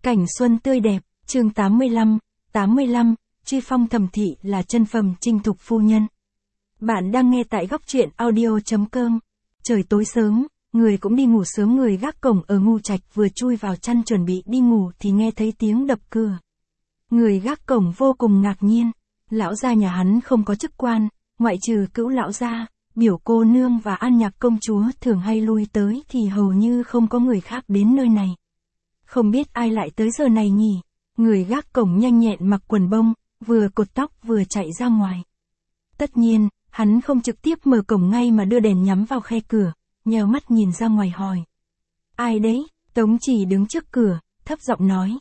Cảnh xuân tươi đẹp, chương 85, truy phong thẩm thị là chân phẩm chinh thục phu nhân. Bạn đang nghe tại góc truyện audio.com. Trời tối sớm, người cũng đi ngủ sớm, người gác cổng ở Ngưu Trạch vừa chui vào chăn chuẩn bị đi ngủ thì nghe thấy tiếng đập cửa. Người gác cổng vô cùng ngạc nhiên, lão gia nhà hắn không có chức quan, ngoại trừ Cữu lão gia, Biểu cô nương và An Nhạc công chúa thường hay lui tới thì hầu như không có người khác đến nơi này. Không biết ai lại tới giờ này nhỉ? Người gác cổng nhanh nhẹn mặc quần bông, vừa cột tóc vừa chạy ra ngoài. Tất nhiên, hắn không trực tiếp mở cổng ngay mà đưa đèn nhắm vào khe cửa, nheo mắt nhìn ra ngoài hỏi. Ai đấy? Tống Chỉ đứng trước cửa, thấp giọng nói.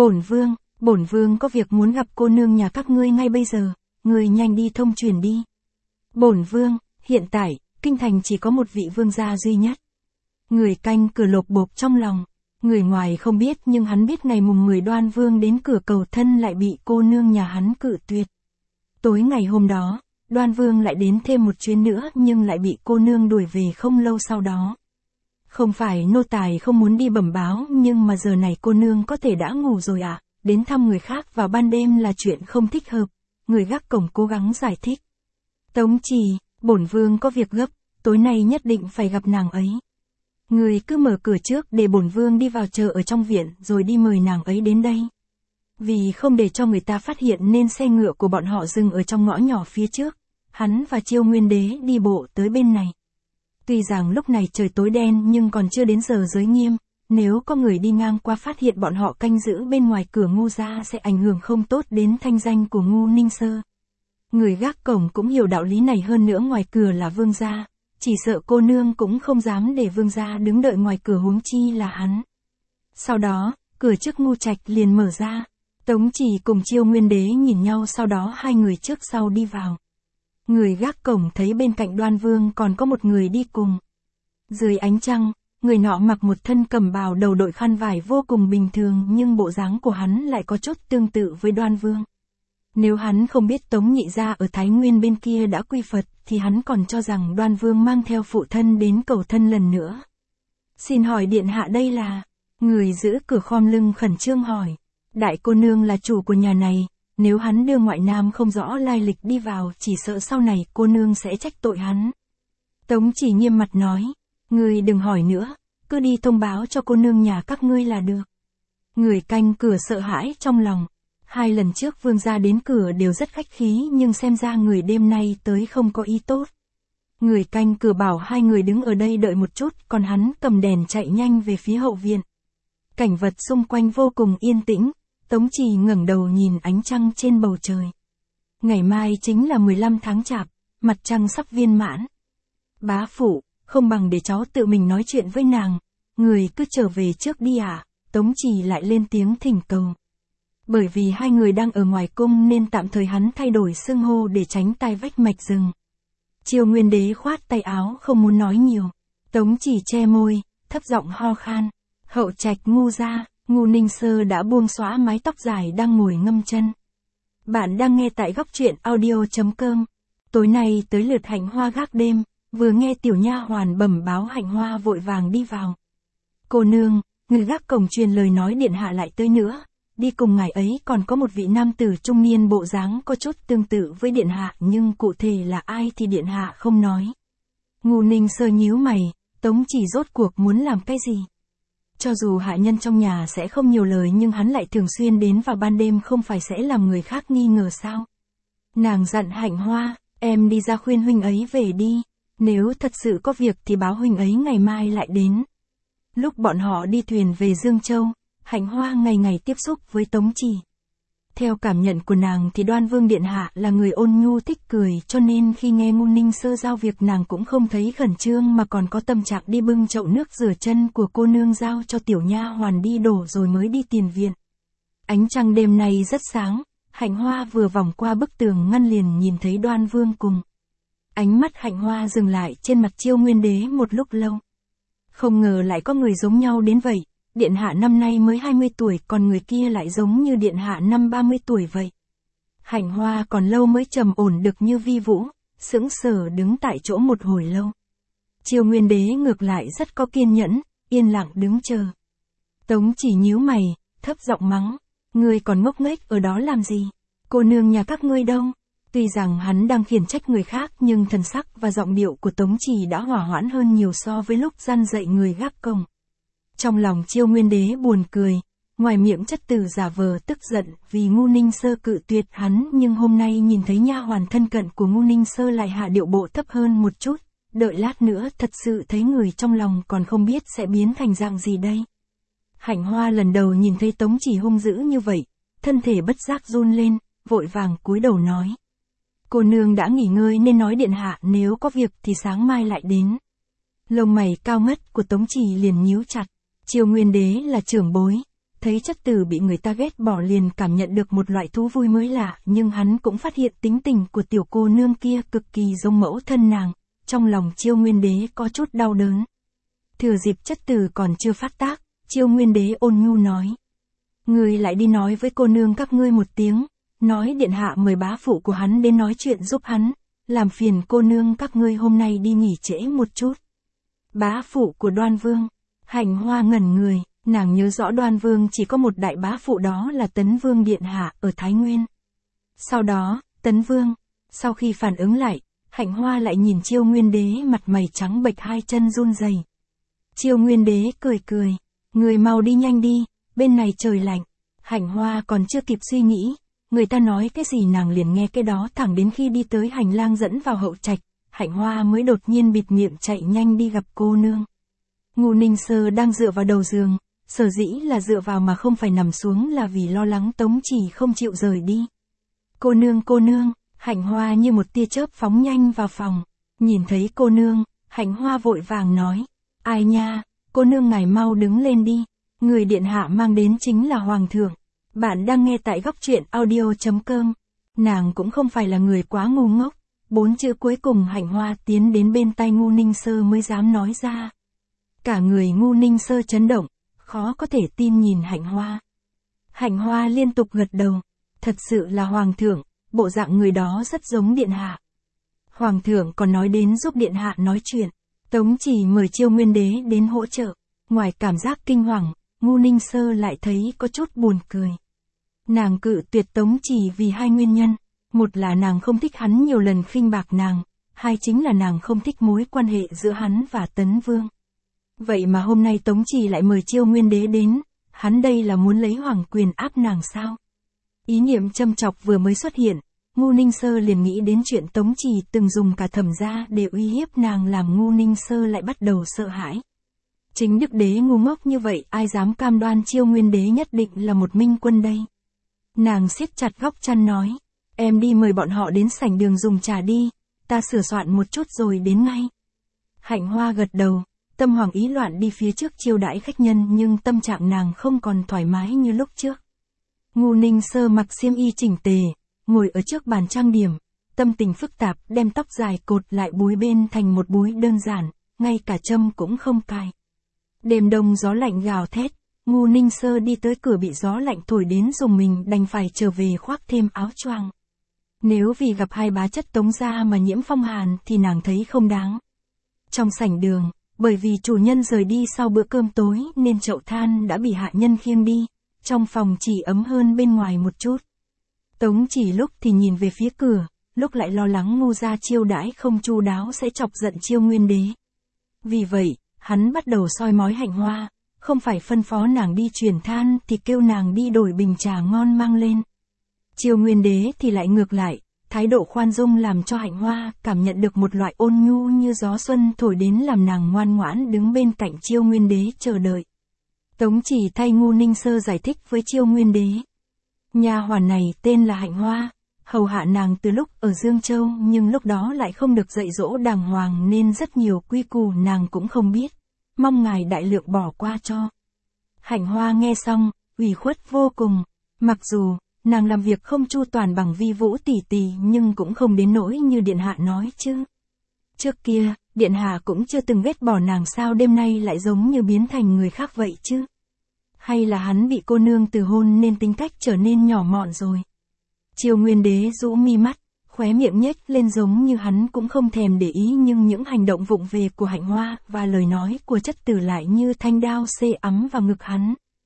Bổn vương có việc muốn gặp cô nương nhà các ngươi ngay bây giờ, ngươi nhanh đi thông truyền đi. Bổn vương, hiện tại, kinh thành chỉ có một vị vương gia duy nhất. Người canh cửa lộp bộp trong lòng. Người ngoài không biết nhưng hắn biết ngày mùng 10 Đoan Vương đến cửa cầu thân lại bị cô nương nhà hắn cự tuyệt. Tối ngày hôm đó, Đoan Vương lại đến thêm một chuyến nữa nhưng lại bị cô nương đuổi về không lâu sau đó. Không phải nô tài không muốn đi bẩm báo nhưng mà giờ này cô nương có thể đã ngủ rồi ạ, đến thăm người khác vào ban đêm là chuyện không thích hợp. Người gác cổng cố gắng giải thích. Tống Trì, bổn vương có việc gấp, tối nay nhất định phải gặp nàng ấy. Người cứ mở cửa trước để bổn vương đi vào chờ ở trong viện rồi đi mời nàng ấy đến đây. Vì không để cho người ta phát hiện nên xe ngựa của bọn họ dừng ở trong ngõ nhỏ phía trước. Hắn và Chiêu Nguyên Đế đi bộ tới bên này. Tuy rằng lúc này trời tối đen nhưng còn chưa đến giờ giới nghiêm. Nếu có người đi ngang qua phát hiện bọn họ canh giữ bên ngoài cửa Ngưu gia sẽ ảnh hưởng không tốt đến thanh danh của Ngưu Ninh Sơ. Người gác cổng cũng hiểu đạo lý này, hơn nữa ngoài cửa là vương gia. Chỉ sợ cô nương cũng không dám để vương gia đứng đợi ngoài cửa, huống chi là hắn. Sau đó, cửa trước Ngưu Trạch liền mở ra. Tống Chỉ cùng Chiêu Nguyên Đế nhìn nhau, sau đó hai người trước sau đi vào. Người gác cổng thấy bên cạnh Đoan Vương còn có một người đi cùng. Dưới ánh trăng, người nọ mặc một thân cẩm bào đầu đội khăn vải vô cùng bình thường nhưng bộ dáng của hắn lại có chút tương tự với Đoan Vương. Nếu hắn không biết Tống nhị gia ở Thái Nguyên bên kia đã quy Phật thì hắn còn cho rằng Đoan Vương mang theo phụ thân đến cầu thân lần nữa. Xin hỏi điện hạ đây là? Người giữ cửa khom lưng khẩn trương hỏi. Đại cô nương là chủ của nhà này, nếu hắn đưa ngoại nam không rõ lai lịch đi vào chỉ sợ sau này cô nương sẽ trách tội hắn. Tống Chỉ nghiêm mặt nói. Người đừng hỏi nữa, cứ đi thông báo cho cô nương nhà các ngươi là được. Người canh cửa sợ hãi trong lòng. Hai lần trước vương gia đến cửa đều rất khách khí nhưng xem ra người đêm nay tới không có ý tốt. Người canh cửa bảo hai người đứng ở đây đợi một chút, còn hắn cầm đèn chạy nhanh về phía hậu viện. Cảnh vật xung quanh vô cùng yên tĩnh, Tống Chỉ ngẩng đầu nhìn ánh trăng trên bầu trời. Ngày mai chính là 15 tháng Chạp, mặt trăng sắp viên mãn. Bá phụ, không bằng để cháu tự mình nói chuyện với nàng, người cứ trở về trước đi ạ. Tống Chỉ lại lên tiếng thỉnh cầu. Bởi vì hai người đang ở ngoài cung nên tạm thời hắn thay đổi xưng hô để tránh tai vách mạch rừng. Chiêu Nguyên Đế khoát tay áo không muốn nói nhiều. Tống Chỉ che môi, thấp giọng ho khan. Hậu trạch Ngưu gia, Ngưu Ninh Sơ đã buông xõa mái tóc dài đang ngồi ngâm chân. Bạn đang nghe tại góc truyện audio.com. Tối nay tới lượt Hạnh Hoa gác đêm, vừa nghe tiểu nha hoàn bẩm báo Hạnh Hoa vội vàng đi vào. Cô nương, người gác cổng truyền lời nói điện hạ lại tới nữa. Đi cùng ngài ấy còn có một vị nam tử trung niên bộ dáng có chút tương tự với điện hạ nhưng cụ thể là ai thì điện hạ không nói. Ngưu Ninh Sơ nhíu mày, Tống Chỉ rốt cuộc muốn làm cái gì? Cho dù hạ nhân trong nhà sẽ không nhiều lời nhưng hắn lại thường xuyên đến vào ban đêm, không phải sẽ làm người khác nghi ngờ sao? Nàng dặn Hạnh Hoa, em đi ra khuyên huynh ấy về đi, nếu thật sự có việc thì báo huynh ấy ngày mai lại đến. Lúc bọn họ đi thuyền về Dương Châu, Hạnh Hoa ngày ngày tiếp xúc với Tống Chỉ. Theo cảm nhận của nàng thì Đoan Vương điện hạ là người ôn nhu thích cười, cho nên khi nghe Ngưu Ninh Sơ giao việc nàng cũng không thấy khẩn trương mà còn có tâm trạng đi bưng chậu nước rửa chân của cô nương giao cho tiểu nha hoàn đi đổ rồi mới đi tiền viện. Ánh trăng đêm nay rất sáng, Hạnh Hoa vừa vòng qua bức tường ngăn liền nhìn thấy Đoan Vương cùng. Ánh mắt Hạnh Hoa dừng lại trên mặt Chiêu Nguyên Đế một lúc lâu. Không ngờ lại có người giống nhau đến vậy. Điện hạ năm nay mới 20 tuổi còn người kia lại giống như điện hạ năm 30 tuổi vậy. Hạnh Hoa còn lâu mới trầm ổn được như Vi Vũ, sững sờ đứng tại chỗ một hồi lâu. Chiêu Nguyên Đế ngược lại rất có kiên nhẫn, yên lặng đứng chờ. Tống Chỉ nhíu mày, thấp giọng mắng. Ngươi còn ngốc nghếch ở đó làm gì? Cô nương nhà các ngươi đâu? Tuy rằng hắn đang khiển trách người khác nhưng thần sắc và giọng điệu của Tống Chỉ đã hỏa hoãn hơn nhiều so với lúc gian dạy người gác cổng. Trong lòng Chiêu Nguyên Đế buồn cười, ngoài miệng chất tử giả vờ tức giận vì Ngu Ninh Sơ cự tuyệt hắn, nhưng hôm nay nhìn thấy nha hoàn thân cận của Ngu Ninh Sơ lại hạ điệu bộ thấp hơn một chút, đợi lát nữa thật sự thấy người trong lòng còn không biết sẽ biến thành dạng gì đây. Hạnh Hoa lần đầu nhìn thấy Tống Chỉ hung dữ như vậy, thân thể bất giác run lên, vội vàng cúi đầu nói. Cô nương đã nghỉ ngơi nên nói điện hạ nếu có việc thì sáng mai lại đến. Lông mày cao ngất của Tống Chỉ liền nhíu chặt. Chiêu Nguyên Đế là trưởng bối, thấy chất tử bị người ta ghét bỏ liền cảm nhận được một loại thú vui mới lạ, nhưng hắn cũng phát hiện tính tình của tiểu cô nương kia cực kỳ giống mẫu thân nàng, trong lòng Chiêu Nguyên Đế có chút đau đớn. Thừa dịp chất tử còn chưa phát tác, Chiêu Nguyên Đế ôn nhu nói. Ngươi lại đi nói với cô nương các ngươi một tiếng, nói điện hạ mời bá phụ của hắn đến nói chuyện giúp hắn, làm phiền cô nương các ngươi hôm nay đi nghỉ trễ một chút. Bá phụ của Đoan Vương. Hạnh Hoa ngẩn người, nàng nhớ rõ Đoan Vương chỉ có một đại bá phụ, đó là Tấn Vương điện hạ ở Thái Nguyên. Sau đó, Tấn Vương, sau khi phản ứng lại, Hạnh Hoa lại nhìn Chiêu Nguyên Đế mặt mày trắng bệch, hai chân run rẩy. Chiêu Nguyên Đế cười cười, người mau đi nhanh đi, bên này trời lạnh. Hạnh Hoa còn chưa kịp suy nghĩ, người ta nói cái gì nàng liền nghe cái đó, thẳng đến khi đi tới hành lang dẫn vào hậu trạch, Hạnh Hoa mới đột nhiên bịt miệng chạy nhanh đi gặp cô nương. Ngu Ninh Sơ đang dựa vào đầu giường, sở dĩ là dựa vào mà không phải nằm xuống là vì lo lắng Tống Chỉ không chịu rời đi. Cô nương, Hạnh Hoa như một tia chớp phóng nhanh vào phòng, nhìn thấy cô nương, Hạnh Hoa vội vàng nói, ai nha, cô nương ngài mau đứng lên đi, người điện hạ mang đến chính là Hoàng thượng. Bạn đang nghe tại Góc Truyện Audio.com, nàng cũng không phải là người quá ngu ngốc, 4 chữ cuối cùng Hạnh Hoa tiến đến bên tai Ngu Ninh Sơ mới dám nói ra. Cả người Ngu Ninh Sơ chấn động, khó có thể tin nhìn Hạnh Hoa. Hạnh Hoa liên tục gật đầu, thật sự là Hoàng thượng, bộ dạng người đó rất giống điện hạ. Hoàng thượng còn nói đến giúp điện hạ nói chuyện. Tống Chỉ mời Chiêu Nguyên Đế đến hỗ trợ, ngoài cảm giác kinh hoàng, Ngu Ninh Sơ lại thấy có chút buồn cười. Nàng cự tuyệt Tống Chỉ vì hai nguyên nhân, một là nàng không thích hắn nhiều lần khinh bạc nàng, hai chính là nàng không thích mối quan hệ giữa hắn và Tấn Vương. Vậy mà hôm nay Tống Chỉ lại mời Chiêu Nguyên Đế đến, hắn đây là muốn lấy hoàng quyền áp nàng sao? Ý niệm châm chọc vừa mới xuất hiện, Ngu Ninh Sơ liền nghĩ đến chuyện Tống Chỉ từng dùng cả Thẩm gia để uy hiếp nàng, làm Ngu Ninh Sơ lại bắt đầu sợ hãi. Chính Đức Đế ngu ngốc như vậy, ai dám cam đoan Chiêu Nguyên Đế nhất định là một minh quân đây? Nàng siết chặt góc chăn nói, em đi mời bọn họ đến sảnh đường dùng trà đi, ta sửa soạn một chút rồi đến ngay. Hạnh Hoa gật đầu, tâm hoàng ý loạn đi phía trước chiêu đãi khách nhân, nhưng tâm trạng nàng không còn thoải mái như lúc trước. Ngu Ninh Sơ mặc xiêm y chỉnh tề, ngồi ở trước bàn trang điểm, tâm tình phức tạp, đem tóc dài cột lại búi bên thành một búi đơn giản, ngay cả châm cũng không cài. Đêm đông gió lạnh gào thét, Ngu Ninh Sơ đi tới cửa bị gió lạnh thổi đến dùng mình đành phải trở về khoác thêm áo choàng. Nếu vì gặp hai bá chất Tống gia mà nhiễm phong hàn thì nàng thấy không đáng. Trong sảnh đường, bởi vì chủ nhân rời đi sau bữa cơm tối nên chậu than đã bị hạ nhân khiêng đi, trong phòng chỉ ấm hơn bên ngoài một chút. Tống Chỉ lúc thì nhìn về phía cửa, lúc lại lo lắng Ngu gia chiêu đãi không chu đáo sẽ chọc giận Chiêu Nguyên Đế. Vì vậy, hắn bắt đầu soi mói Hạnh Hoa, không phải phân phó nàng đi chuyển than thì kêu nàng đi đổi bình trà ngon mang lên. Chiêu Nguyên Đế thì lại ngược lại, thái độ khoan dung làm cho Hạnh Hoa cảm nhận được một loại ôn nhu như gió xuân thổi đến, làm nàng ngoan ngoãn đứng bên cạnh Chiêu Nguyên Đế chờ đợi. Tống Chỉ thay Ngu Ninh Sơ giải thích với Chiêu Nguyên Đế. Nha hoàn này tên là Hạnh Hoa, hầu hạ nàng từ lúc ở Dương Châu, nhưng lúc đó lại không được dạy dỗ đàng hoàng nên rất nhiều quy củ nàng cũng không biết, mong ngài đại lượng bỏ qua cho. Hạnh Hoa nghe xong, ủy khuất vô cùng, mặc dù nàng làm việc không chu toàn bằng Vi Vũ tỷ tỷ nhưng cũng không đến nỗi như điện hạ nói chứ. Trước kia, điện hạ cũng chưa từng ghét bỏ nàng, sao đêm nay lại giống như biến thành người khác vậy chứ? Hay là hắn bị cô nương từ hôn nên tính cách trở nên nhỏ mọn rồi? Chiêu Nguyên Đế rũ mi mắt, khóe miệng nhếch lên giống như hắn cũng không thèm để ý, nhưng những hành động vụng về của Hạnh Hoa và lời nói của chất tử lại như thanh đao xê ắm vào ngực hắn.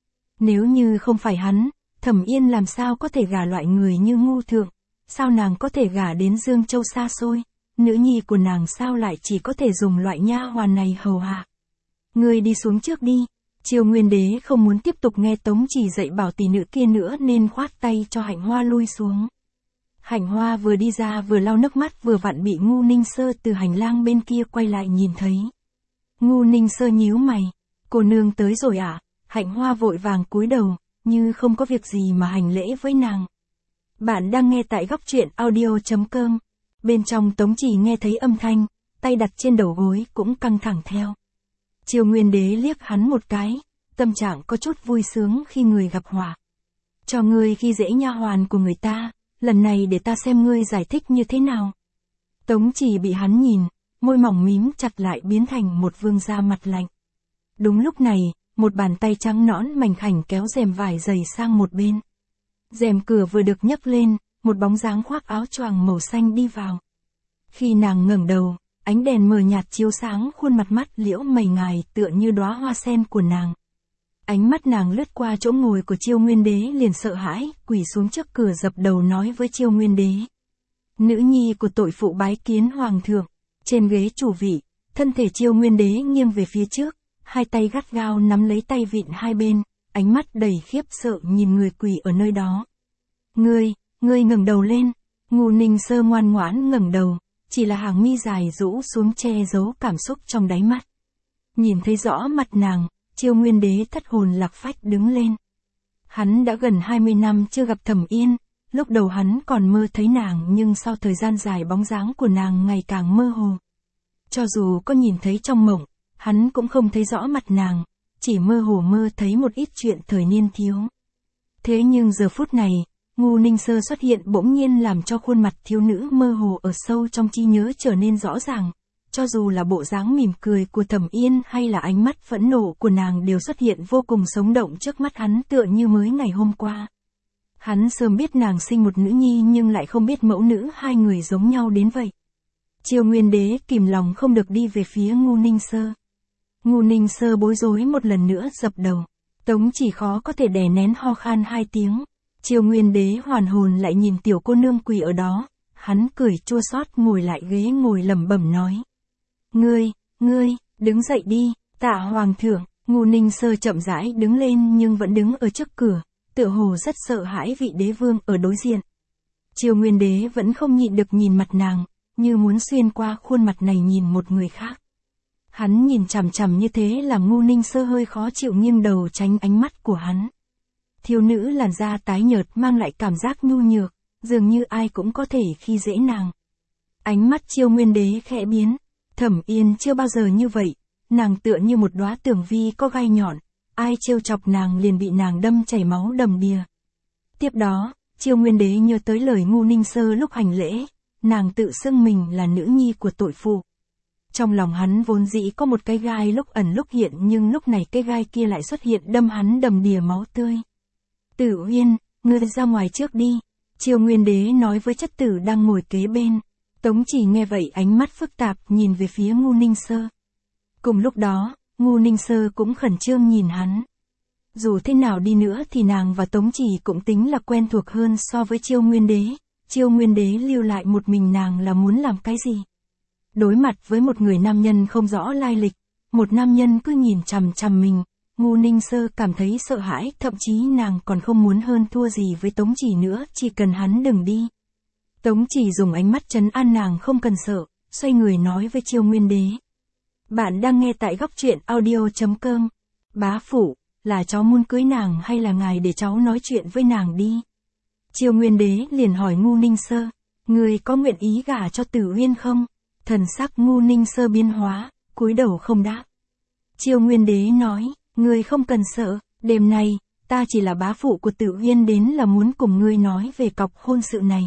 Nếu như không phải hắn, Thẩm Yên làm sao có thể gả loại người như Ngu Thượng, sao nàng có thể gả đến Dương Châu xa xôi, nữ nhi của nàng sao lại chỉ có thể dùng loại nha hoàn này hầu hạ. Ngươi đi xuống trước đi. Triều Nguyên Đế không muốn tiếp tục nghe Tống Chỉ dạy bảo tỷ nữ kia nữa nên khoát tay cho Hạnh Hoa lui xuống. Hạnh Hoa vừa đi ra vừa lau nước mắt vừa vặn bị Ngu Ninh Sơ từ hành lang bên kia quay lại nhìn thấy. Ngu Ninh Sơ nhíu mày, cô nương tới rồi à? Hạnh Hoa vội vàng cúi đầu, như không có việc gì mà hành lễ với nàng. Bạn đang nghe tại góc truyện audio.com. Bên trong Tống Chỉ nghe thấy âm thanh, tay đặt trên đầu gối cũng căng thẳng theo. Triều Nguyên Đế liếc hắn một cái, tâm trạng có chút vui sướng khi người gặp họa. Cho ngươi khi dễ nha hoàn của người ta, lần này để ta xem ngươi giải thích như thế nào. Tống Chỉ bị hắn nhìn, môi mỏng mím chặt lại biến thành một vương da mặt lạnh. Đúng lúc này, một bàn tay trắng nõn mảnh khảnh kéo rèm vải dày sang một bên. Rèm cửa vừa được nhấc lên, một bóng dáng khoác áo choàng màu xanh đi vào. Khi nàng ngẩng đầu, ánh đèn mờ nhạt chiếu sáng khuôn mặt mắt liễu mày ngài tựa như đóa hoa sen của nàng. Ánh mắt nàng lướt qua chỗ ngồi của Triều Nguyên Đế liền sợ hãi, quỳ xuống trước cửa dập đầu nói với Triều Nguyên Đế. Nữ nhi của tội phụ bái kiến hoàng thượng. Trên ghế chủ vị, thân thể Triều Nguyên Đế nghiêng về phía trước, hai tay gắt gao nắm lấy tay vịn hai bên, ánh mắt đầy khiếp sợ nhìn người quỳ ở nơi đó. Ngươi ngẩng đầu lên. Ngu Ninh Sơ ngoan ngoãn ngẩng đầu, chỉ là hàng mi dài rũ xuống che giấu cảm xúc trong đáy mắt. Nhìn thấy rõ mặt nàng, Triều Nguyên Đế thất hồn lạc phách đứng lên. Hắn đã gần 20 năm chưa gặp Thẩm Yên, lúc đầu hắn còn mơ thấy nàng nhưng sau thời gian dài bóng dáng của nàng ngày càng mơ hồ. Cho dù có nhìn thấy trong mộng, hắn cũng không thấy rõ mặt nàng, chỉ mơ hồ mơ thấy một ít chuyện thời niên thiếu. Thế nhưng giờ phút này, Ngu Ninh Sơ xuất hiện bỗng nhiên làm cho khuôn mặt thiếu nữ mơ hồ ở sâu trong trí nhớ trở nên rõ ràng, cho dù là bộ dáng mỉm cười của Thẩm Yên hay là ánh mắt phẫn nộ của nàng đều xuất hiện vô cùng sống động trước mắt hắn tựa như mới ngày hôm qua. Hắn sớm biết nàng sinh một nữ nhi nhưng lại không biết mẫu nữ hai người giống nhau đến vậy. Triều Nguyên Đế kìm lòng không được đi về phía Ngu Ninh Sơ. Ngu Ninh Sơ bối rối một lần nữa dập đầu. Tống Chỉ khó có thể đè nén ho khan hai tiếng. Triều Nguyên Đế hoàn hồn lại nhìn tiểu cô nương quỳ ở đó, hắn cười chua xót ngồi lại ghế ngồi lẩm bẩm nói. Ngươi, đứng dậy đi, tạ hoàng thượng. Ngu Ninh Sơ chậm rãi đứng lên nhưng vẫn đứng ở trước cửa, tựa hồ rất sợ hãi vị đế vương ở đối diện. Triều Nguyên Đế vẫn không nhịn được nhìn mặt nàng, như muốn xuyên qua khuôn mặt này nhìn một người khác. Hắn nhìn chằm chằm như thế làm Ngu Ninh Sơ hơi khó chịu nghiêng đầu tránh ánh mắt của hắn. Thiếu nữ làn da tái nhợt mang lại cảm giác nhu nhược, dường như ai cũng có thể khi dễ nàng. Ánh mắt Triều Nguyên Đế khẽ biến, Thẩm Yên chưa bao giờ như vậy, nàng tựa như một đóa tường vi có gai nhọn, ai trêu chọc nàng liền bị nàng đâm chảy máu đầm đìa. Tiếp đó, Triều Nguyên Đế nhớ tới lời Ngu Ninh Sơ lúc hành lễ, nàng tự xưng mình là nữ nhi của tội phụ. Trong lòng hắn vốn dĩ có một cái gai lúc ẩn lúc hiện nhưng lúc này cái gai kia lại xuất hiện đâm hắn đầm đìa máu tươi. Tử Uyên, ngươi ra ngoài trước đi. Triều Nguyên Đế nói với chất tử đang ngồi kế bên. Tống Chỉ nghe vậy ánh mắt phức tạp nhìn về phía Ngu Ninh Sơ. Cùng lúc đó, Ngu Ninh Sơ cũng khẩn trương nhìn hắn. Dù thế nào đi nữa thì nàng và Tống Chỉ cũng tính là quen thuộc hơn so với Triều Nguyên Đế. Triều Nguyên Đế lưu lại một mình nàng là muốn làm cái gì? Đối mặt với một người nam nhân không rõ lai lịch, một nam nhân cứ nhìn chằm chằm mình, Ngu Ninh Sơ cảm thấy sợ hãi, thậm chí nàng còn không muốn hơn thua gì với Tống Chỉ nữa, chỉ cần hắn đừng đi. Tống Chỉ dùng ánh mắt trấn an nàng không cần sợ, xoay người nói với Triều Nguyên Đế. Bạn đang nghe tại góc truyện audio.com. Bá phụ, là cháu muốn cưới nàng hay là ngài để cháu nói chuyện với nàng đi? Triều Nguyên Đế liền hỏi Ngu Ninh Sơ, người có nguyện ý gả cho Tử Uyên không? Thần sắc Ngu Ninh Sơ biến hóa, cúi đầu không đáp. Triều Nguyên Đế nói, ngươi không cần sợ, đêm nay, ta chỉ là bá phụ của Tử Uyên đến là muốn cùng ngươi nói về cọc hôn sự này.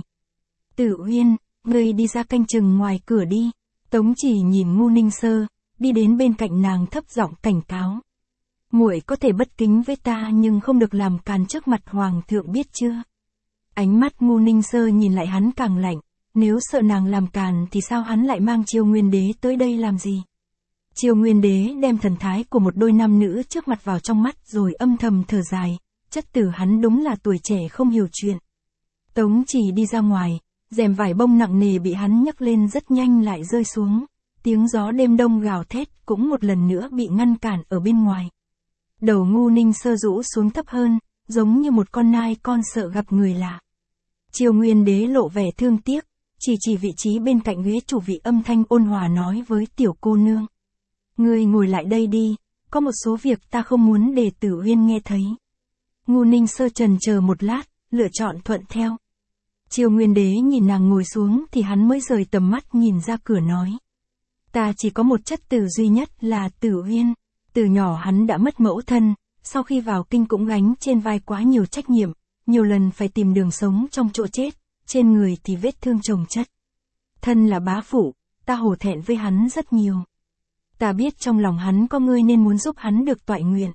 Tử Uyên, ngươi đi ra canh chừng ngoài cửa đi. Tống Chỉ nhìn Ngu Ninh Sơ, đi đến bên cạnh nàng thấp giọng cảnh cáo. Muội có thể bất kính với ta nhưng không được làm càn trước mặt hoàng thượng biết chưa? Ánh mắt Ngu Ninh Sơ nhìn lại hắn càng lạnh, nếu sợ nàng làm càn thì sao hắn lại mang Triều Nguyên Đế tới đây làm gì? Triều Nguyên Đế đem thần thái của một đôi nam nữ trước mặt vào trong mắt rồi âm thầm thở dài, chất tử hắn đúng là tuổi trẻ không hiểu chuyện. Tống Chỉ đi ra ngoài, rèm vải bông nặng nề bị hắn nhấc lên rất nhanh lại rơi xuống, tiếng gió đêm đông gào thét cũng một lần nữa bị ngăn cản ở bên ngoài. Đầu Ngu Ninh Sơ rũ xuống thấp hơn, giống như một con nai con sợ gặp người lạ. Triều Nguyên Đế lộ vẻ thương tiếc, chỉ vị trí bên cạnh ghế chủ vị, âm thanh ôn hòa nói với tiểu cô nương. Ngươi ngồi lại đây đi, có một số việc ta không muốn để Tử Uyên nghe thấy. Ngu Ninh Sơ chần chờ một lát, lựa chọn thuận theo. Triều Nguyên Đế nhìn nàng ngồi xuống thì hắn mới rời tầm mắt nhìn ra cửa nói. Ta chỉ có một chất tử duy nhất là Tử Uyên. Từ nhỏ hắn đã mất mẫu thân, sau khi vào kinh cũng gánh trên vai quá nhiều trách nhiệm, nhiều lần phải tìm đường sống trong chỗ chết, trên người thì vết thương chồng chất. Thân là bá phụ, ta hổ thẹn với hắn rất nhiều. Ta biết trong lòng hắn có ngươi nên muốn giúp hắn được toại nguyện.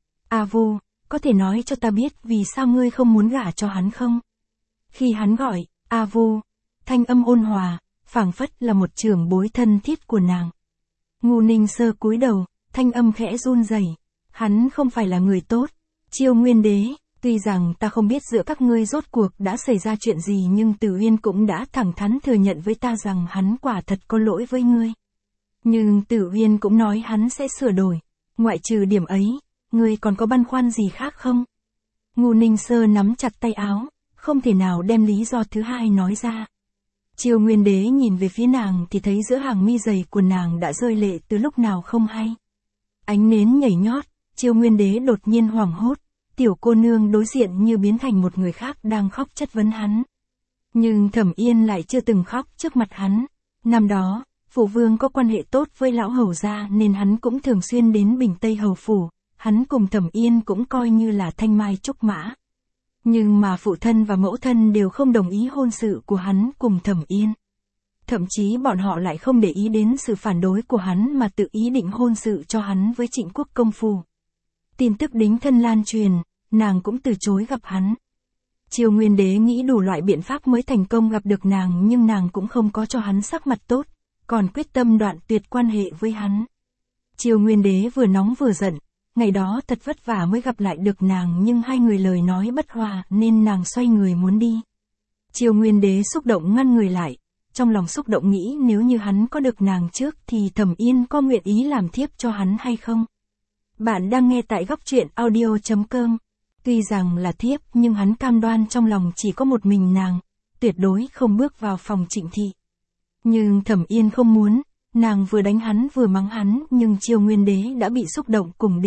A Vu, có thể nói cho ta biết vì sao ngươi không muốn gả cho hắn không? Khi hắn gọi, A Vu, thanh âm ôn hòa, phảng phất là một trưởng bối thân thiết của nàng. Ngu Ninh Sơ cúi đầu, thanh âm khẽ run rẩy. Hắn không phải là người tốt. Triều Nguyên Đế, tuy rằng ta không biết giữa các ngươi rốt cuộc đã xảy ra chuyện gì nhưng Tử Uyên cũng đã thẳng thắn thừa nhận với ta rằng hắn quả thật có lỗi với ngươi. Nhưng Tử Uyên cũng nói hắn sẽ sửa đổi. Ngoại trừ điểm ấy, ngươi còn có băn khoăn gì khác không? Ngu Ninh Sơ nắm chặt tay áo, không thể nào đem lý do thứ hai nói ra. Triều Nguyên Đế nhìn về phía nàng thì thấy giữa hàng mi dày của nàng đã rơi lệ từ lúc nào không hay. Ánh nến nhảy nhót, Triều Nguyên Đế đột nhiên hoảng hốt, tiểu cô nương đối diện như biến thành một người khác đang khóc chất vấn hắn. Nhưng Thẩm Yên lại chưa từng khóc trước mặt hắn. Năm đó, Phủ Vương có quan hệ tốt với lão hầu gia nên hắn cũng thường xuyên đến Bình Tây Hầu Phủ, hắn cùng Thẩm Yên cũng coi như là thanh mai trúc mã. Nhưng mà phụ thân và mẫu thân đều không đồng ý hôn sự của hắn cùng Thẩm Yên. Thậm chí bọn họ lại không để ý đến sự phản đối của hắn mà tự ý định hôn sự cho hắn với Trịnh Quốc công phủ. Tin tức đính thân lan truyền, nàng cũng từ chối gặp hắn. Triều Nguyên Đế nghĩ đủ loại biện pháp mới thành công gặp được nàng nhưng nàng cũng không có cho hắn sắc mặt tốt, còn quyết tâm đoạn tuyệt quan hệ với hắn. Triều Nguyên Đế vừa nóng vừa giận, ngày đó thật vất vả mới gặp lại được nàng nhưng hai người lời nói bất hòa nên nàng xoay người muốn đi. Triều Nguyên Đế xúc động ngăn người lại, trong lòng xúc động nghĩ nếu như hắn có được nàng trước thì Thẩm Yên có nguyện ý làm thiếp cho hắn hay không. Bạn đang nghe tại góc truyện audio.com. Tuy rằng là thiếp nhưng hắn cam đoan trong lòng chỉ có một mình nàng, tuyệt đối không bước vào phòng Trịnh thị. Nhưng Thẩm Yên không muốn, nàng vừa đánh hắn vừa mắng hắn nhưng Triều Nguyên Đế đã bị xúc động cùng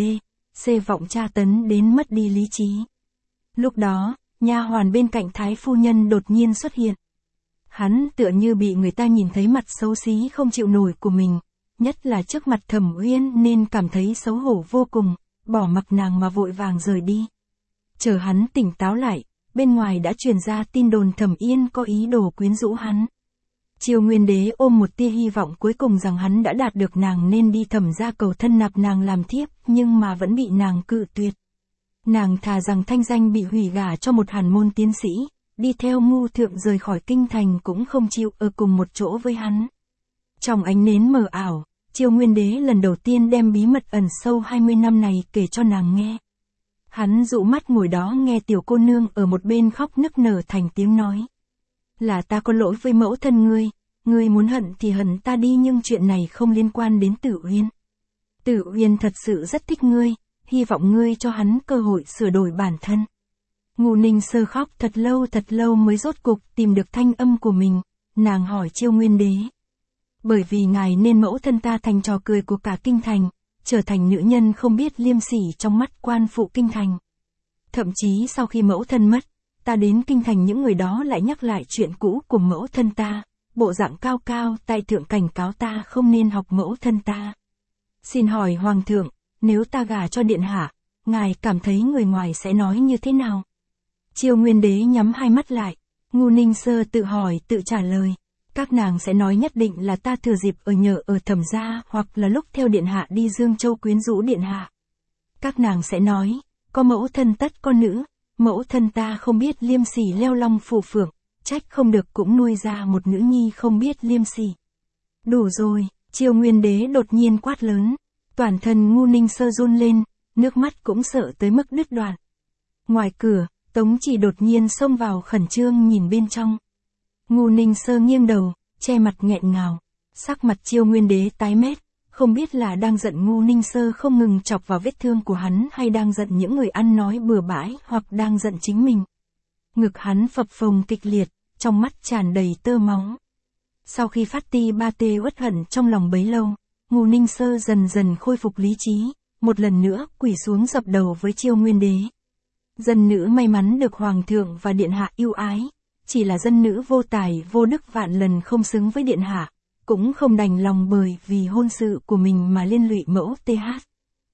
C vọng tra tấn đến mất đi lý trí. Lúc đó, nha hoàn bên cạnh Thái phu nhân đột nhiên xuất hiện. Hắn tựa như bị người ta nhìn thấy mặt xấu xí không chịu nổi của mình, nhất là trước mặt Thẩm Uyên nên cảm thấy xấu hổ vô cùng, bỏ mặc nàng mà vội vàng rời đi. Chờ hắn tỉnh táo lại, bên ngoài đã truyền ra tin đồn Thẩm Yên có ý đồ quyến rũ hắn. Triều Nguyên Đế ôm một tia hy vọng cuối cùng rằng hắn đã đạt được nàng nên đi Thẩm gia cầu thân nạp nàng làm thiếp nhưng mà vẫn bị nàng cự tuyệt. Nàng thà rằng thanh danh bị hủy gả cho một hàn môn tiến sĩ, đi theo Ngu thượng rời khỏi kinh thành cũng không chịu ở cùng một chỗ với hắn. Trong ánh nến mờ ảo, Triều Nguyên Đế lần đầu tiên đem bí mật ẩn sâu 20 năm này kể cho nàng nghe. Hắn dụ mắt ngồi đó nghe tiểu cô nương ở một bên khóc nức nở thành tiếng nói. Là ta có lỗi với mẫu thân ngươi muốn hận thì hận ta đi nhưng chuyện này không liên quan đến Tử Uyên. Tử Uyên thật sự rất thích ngươi, hy vọng ngươi cho hắn cơ hội sửa đổi bản thân. Ngu Ninh Sơ khóc thật lâu mới rốt cục tìm được thanh âm của mình, nàng hỏi Triều Nguyên Đế. Bởi vì ngài nên mẫu thân ta thành trò cười của cả kinh thành, trở thành nữ nhân không biết liêm sỉ trong mắt quan phụ kinh thành. Thậm chí sau khi mẫu thân mất, ta đến kinh thành những người đó lại nhắc lại chuyện cũ của mẫu thân ta, bộ dạng cao cao tại thượng cảnh cáo ta không nên học mẫu thân ta. Xin hỏi hoàng thượng, nếu ta gả cho điện hạ, ngài cảm thấy người ngoài sẽ nói như thế nào? Triều Nguyên Đế nhắm hai mắt lại, Ngu Ninh Sơ tự hỏi tự trả lời. Các nàng sẽ nói nhất định là ta thừa dịp ở nhờ ở Thẩm gia hoặc là lúc theo điện hạ đi Dương Châu quyến rũ điện hạ. Các nàng sẽ nói, có mẫu thân tất có nữ, mẫu thân ta không biết liêm sỉ leo long phù phượng, trách không được cũng nuôi ra một nữ nhi không biết liêm sỉ. Đủ rồi, Triều Nguyên Đế đột nhiên quát lớn, toàn thân Ngu Ninh Sơ run lên, nước mắt cũng sợ tới mức đứt đoạn. Ngoài cửa, Tống Chỉ đột nhiên xông vào khẩn trương nhìn bên trong. Ngô Ninh Sơ nghiêng đầu, che mặt nghẹn ngào. Sắc mặt Chiêu Nguyên Đế tái mét, không biết là đang giận Ngô Ninh Sơ không ngừng chọc vào vết thương của hắn hay đang giận những người ăn nói bừa bãi hoặc đang giận chính mình. Ngực hắn phập phồng kịch liệt, trong mắt tràn đầy tơ máu. Sau khi phát ti ba tê uất hận trong lòng bấy lâu, Ngô Ninh Sơ dần dần khôi phục lý trí, một lần nữa quỳ xuống dập đầu với Chiêu Nguyên Đế. Dân nữ may mắn được Hoàng thượng và Điện Hạ yêu ái, chỉ là dân nữ vô tài vô đức vạn lần không xứng với Điện Hạ, cũng không đành lòng bởi vì hôn sự của mình mà liên lụy mẫu TH.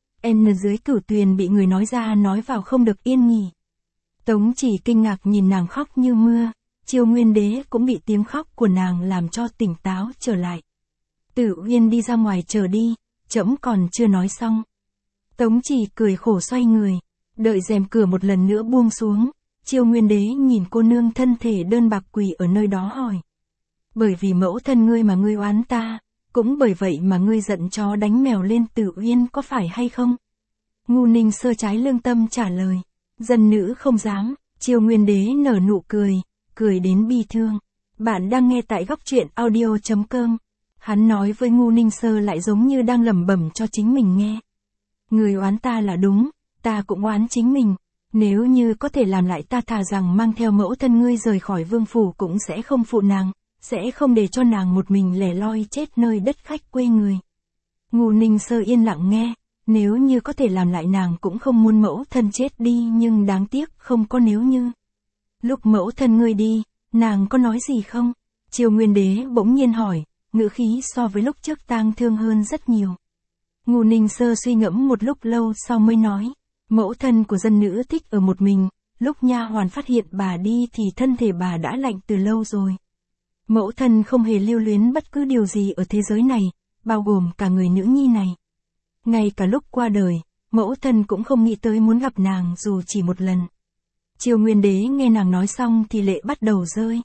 N dưới Cửu Tuyền bị người nói ra nói vào không được yên nghỉ. Tống Chỉ kinh ngạc nhìn nàng khóc như mưa, Chiêu Nguyên Đế cũng bị tiếng khóc của nàng làm cho tỉnh táo trở lại. Tử Uyên đi ra ngoài chờ đi, trẫm còn chưa nói xong. Tống Chỉ cười khổ xoay người, đợi rèm cửa một lần nữa buông xuống, Chiêu Nguyên Đế nhìn cô nương thân thể đơn bạc quỳ ở nơi đó hỏi. Bởi vì mẫu thân ngươi mà ngươi oán ta, cũng bởi vậy mà ngươi giận chó đánh mèo lên Tử Uyên có phải hay không? Ngô Ninh Sơ trái lương tâm trả lời. Dân nữ không dám. Chiêu Nguyên Đế nở nụ cười, cười đến bi thương. Bạn đang nghe tại góc truyện audio.com. Hắn nói với Ngô Ninh Sơ lại giống như đang lẩm bẩm cho chính mình nghe. Người oán ta là đúng, ta cũng oán chính mình. Nếu như có thể làm lại ta thà rằng mang theo mẫu thân ngươi rời khỏi vương phủ cũng sẽ không phụ nàng, sẽ không để cho nàng một mình lẻ loi chết nơi đất khách quê người. Ngô Ninh Sơ yên lặng nghe, nếu như có thể làm lại nàng cũng không muốn mẫu thân chết đi nhưng đáng tiếc không có nếu như. Lúc mẫu thân ngươi đi, nàng có nói gì không? Chiêu Nguyên Đế bỗng nhiên hỏi, ngữ khí so với lúc trước tang thương hơn rất nhiều. Ngô Ninh Sơ suy ngẫm một lúc lâu sau mới nói, mẫu thân của dân nữ thích ở một mình, lúc nha hoàn phát hiện bà đi thì thân thể bà đã lạnh từ lâu rồi. Mẫu thân không hề lưu luyến bất cứ điều gì ở thế giới này, bao gồm cả người nữ nhi này. Ngay cả lúc qua đời, mẫu thân cũng không nghĩ tới muốn gặp nàng dù chỉ một lần. Chiêu Nguyên Đế nghe nàng nói xong thì lệ bắt đầu rơi.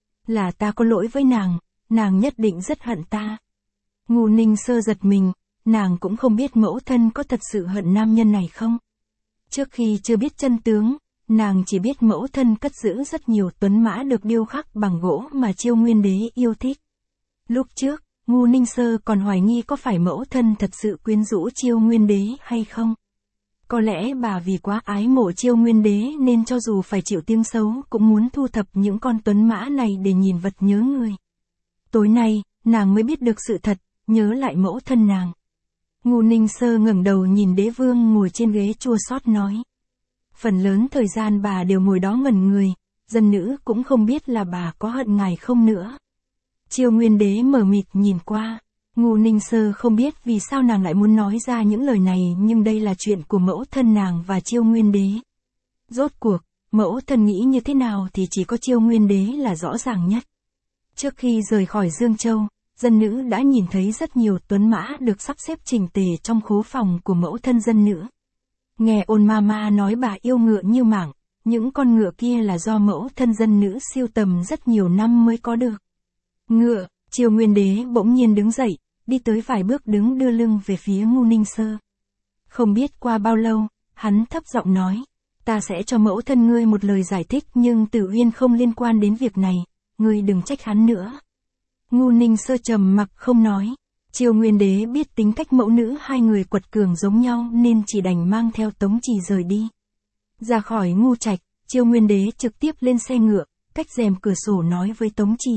Là ta có lỗi với nàng nhất định rất hận ta. Ngô Ninh Sơ giật mình, nàng cũng không biết mẫu thân có thật sự hận nam nhân này không. Trước khi chưa biết chân tướng, nàng chỉ biết mẫu thân cất giữ rất nhiều tuấn mã được điêu khắc bằng gỗ mà Chiêu Nguyên Đế yêu thích. Lúc trước, Ngô Ninh Sơ còn hoài nghi có phải mẫu thân thật sự quyến rũ Chiêu Nguyên Đế hay không. Có lẽ bà vì quá ái mộ Chiêu Nguyên Đế nên cho dù phải chịu tiếng xấu cũng muốn thu thập những con tuấn mã này để nhìn vật nhớ người. Tối nay, nàng mới biết được sự thật, nhớ lại mẫu thân nàng. Ngô Ninh Sơ ngẩng đầu nhìn đế vương ngồi trên ghế chua xót nói. Phần lớn thời gian bà đều ngồi đó ngẩn người, dân nữ cũng không biết là bà có hận ngài không nữa. Chiêu Nguyên Đế mờ mịt nhìn qua. Ngô Ninh Sơ không biết vì sao nàng lại muốn nói ra những lời này nhưng đây là chuyện của mẫu thân nàng và Chiêu Nguyên Đế. Rốt cuộc, mẫu thân nghĩ như thế nào thì chỉ có Chiêu Nguyên Đế là rõ ràng nhất. Trước khi rời khỏi Dương Châu, dân nữ đã nhìn thấy rất nhiều tuấn mã được sắp xếp chỉnh tề trong khố phòng của mẫu thân dân nữ. Nghe ôn ma nói bà yêu ngựa như mảng, những con ngựa kia là do mẫu thân dân nữ siêu tầm rất nhiều năm mới có được. Ngựa, Chiêu Nguyên Đế bỗng nhiên đứng dậy, đi tới vài bước đứng đưa lưng về phía Ngô Ninh Sơ. Không biết qua bao lâu, hắn thấp giọng nói, ta sẽ cho mẫu thân ngươi một lời giải thích nhưng Tử Uyên không liên quan đến việc này, ngươi đừng trách hắn nữa. Ngô Ninh Sơ trầm mặc không nói. Chiêu Nguyên Đế biết tính cách mẫu nữ hai người quật cường giống nhau nên chỉ đành mang theo Tống Chỉ rời đi. Ra khỏi Ngô Trạch, Chiêu Nguyên Đế trực tiếp lên xe ngựa, cách rèm cửa sổ nói với Tống Chỉ.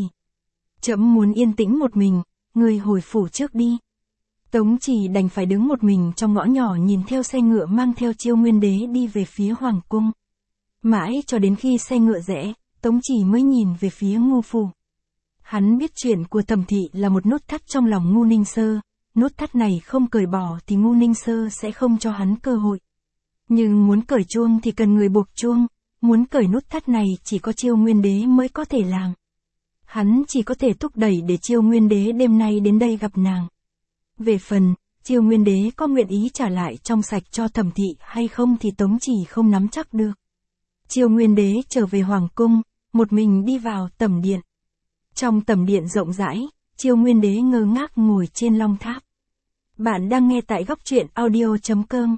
Trẫm muốn yên tĩnh một mình, ngươi hồi phủ trước đi. Tống Chỉ đành phải đứng một mình trong ngõ nhỏ nhìn theo xe ngựa mang theo Chiêu Nguyên Đế đi về phía Hoàng cung. Mãi cho đến khi xe ngựa rẽ, Tống Chỉ mới nhìn về phía Ngô phủ. Hắn biết chuyện của Thẩm Thị là một nút thắt trong lòng Ngô Ninh Sơ, nút thắt này không cởi bỏ thì Ngô Ninh Sơ sẽ không cho hắn cơ hội. Nhưng muốn cởi chuông thì cần người buộc chuông, muốn cởi nút thắt này chỉ có Chiêu Nguyên Đế mới có thể làm. Hắn chỉ có thể thúc đẩy để Chiêu Nguyên Đế đêm nay đến đây gặp nàng. Về phần, Chiêu Nguyên Đế có nguyện ý trả lại trong sạch cho Thẩm Thị hay không thì Tống Chỉ không nắm chắc được. Chiêu Nguyên Đế trở về Hoàng cung, một mình đi vào tẩm điện. Trong tẩm điện rộng rãi, Chiêu Nguyên Đế ngơ ngác ngồi trên long tháp. Bạn đang nghe tại góc truyện audio.com.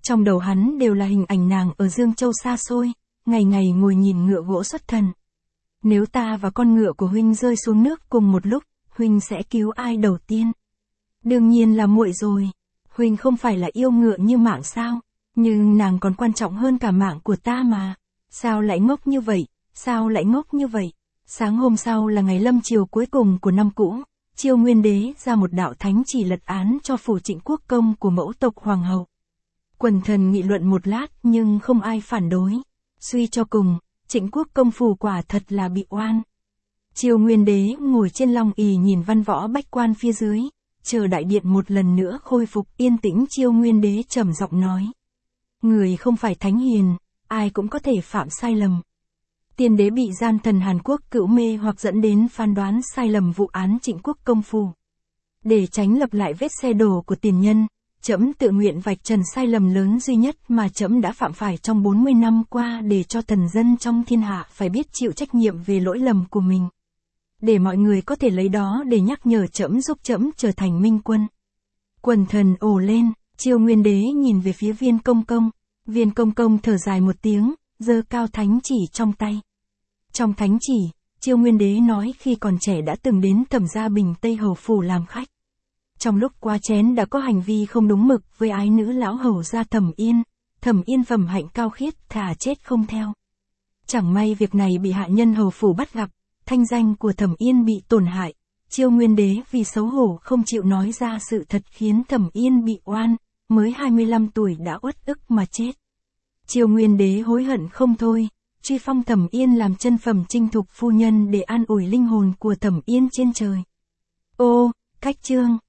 Trong đầu hắn đều là hình ảnh nàng ở Dương Châu xa xôi, ngày ngày ngồi nhìn ngựa gỗ xuất thần. Nếu ta và con ngựa của huynh rơi xuống nước cùng một lúc, huynh sẽ cứu ai đầu tiên? Đương nhiên là muội rồi. Huynh không phải là yêu ngựa như mạng sao? Nhưng nàng còn quan trọng hơn cả mạng của ta mà. Sao lại ngốc như vậy? Sao lại ngốc như vậy? Sáng hôm sau là ngày lâm chiều cuối cùng của năm cũ, Chiêu Nguyên Đế ra một đạo thánh chỉ lật án cho phủ Trịnh Quốc Công của mẫu tộc hoàng hậu. Quần thần nghị luận một lát nhưng không ai phản đối. Suy cho cùng, Trịnh Quốc Công phủ quả thật là bị oan. Chiêu Nguyên Đế ngồi trên long ỷ nhìn văn võ bách quan phía dưới, chờ đại điện một lần nữa khôi phục yên tĩnh. Chiêu Nguyên Đế trầm giọng nói: người không phải thánh hiền, ai cũng có thể phạm sai lầm. Tiên đế bị gian thần Hàn Quốc cữu mê hoặc dẫn đến phán đoán sai lầm vụ án Trịnh Quốc Công phủ. Để tránh lập lại vết xe đổ của tiền nhân, trẫm tự nguyện vạch trần sai lầm lớn duy nhất mà trẫm đã phạm phải trong 40 năm qua, để cho thần dân trong thiên hạ phải biết chịu trách nhiệm về lỗi lầm của mình. Để mọi người có thể lấy đó để nhắc nhở trẫm, giúp trẫm trở thành minh quân. Quần thần ồ lên. Chiêu Nguyên Đế nhìn về phía Viên Công Công. Viên Công Công thở dài một tiếng, giơ cao thánh chỉ trong tay. Trong thánh chỉ, Chiêu Nguyên Đế nói khi còn trẻ đã từng đến Thẩm Gia Bình Tây hầu phủ làm khách. Trong lúc qua chén đã có hành vi không đúng mực với ái nữ lão hầu gia Thẩm Yên. Thẩm Yên phẩm hạnh cao khiết, thà chết không theo. Chẳng may việc này bị hạ nhân hầu phủ bắt gặp, thanh danh của Thẩm Yên bị tổn hại. Chiêu Nguyên Đế vì xấu hổ không chịu nói ra sự thật khiến Thẩm Yên bị oan, mới 25 tuổi đã uất ức mà chết. Chiêu Nguyên Đế hối hận không thôi, truy phong Thẩm Yên làm chân phẩm trinh thục phu nhân để an ủi linh hồn của Thẩm Yên trên trời. Ô, cách chương.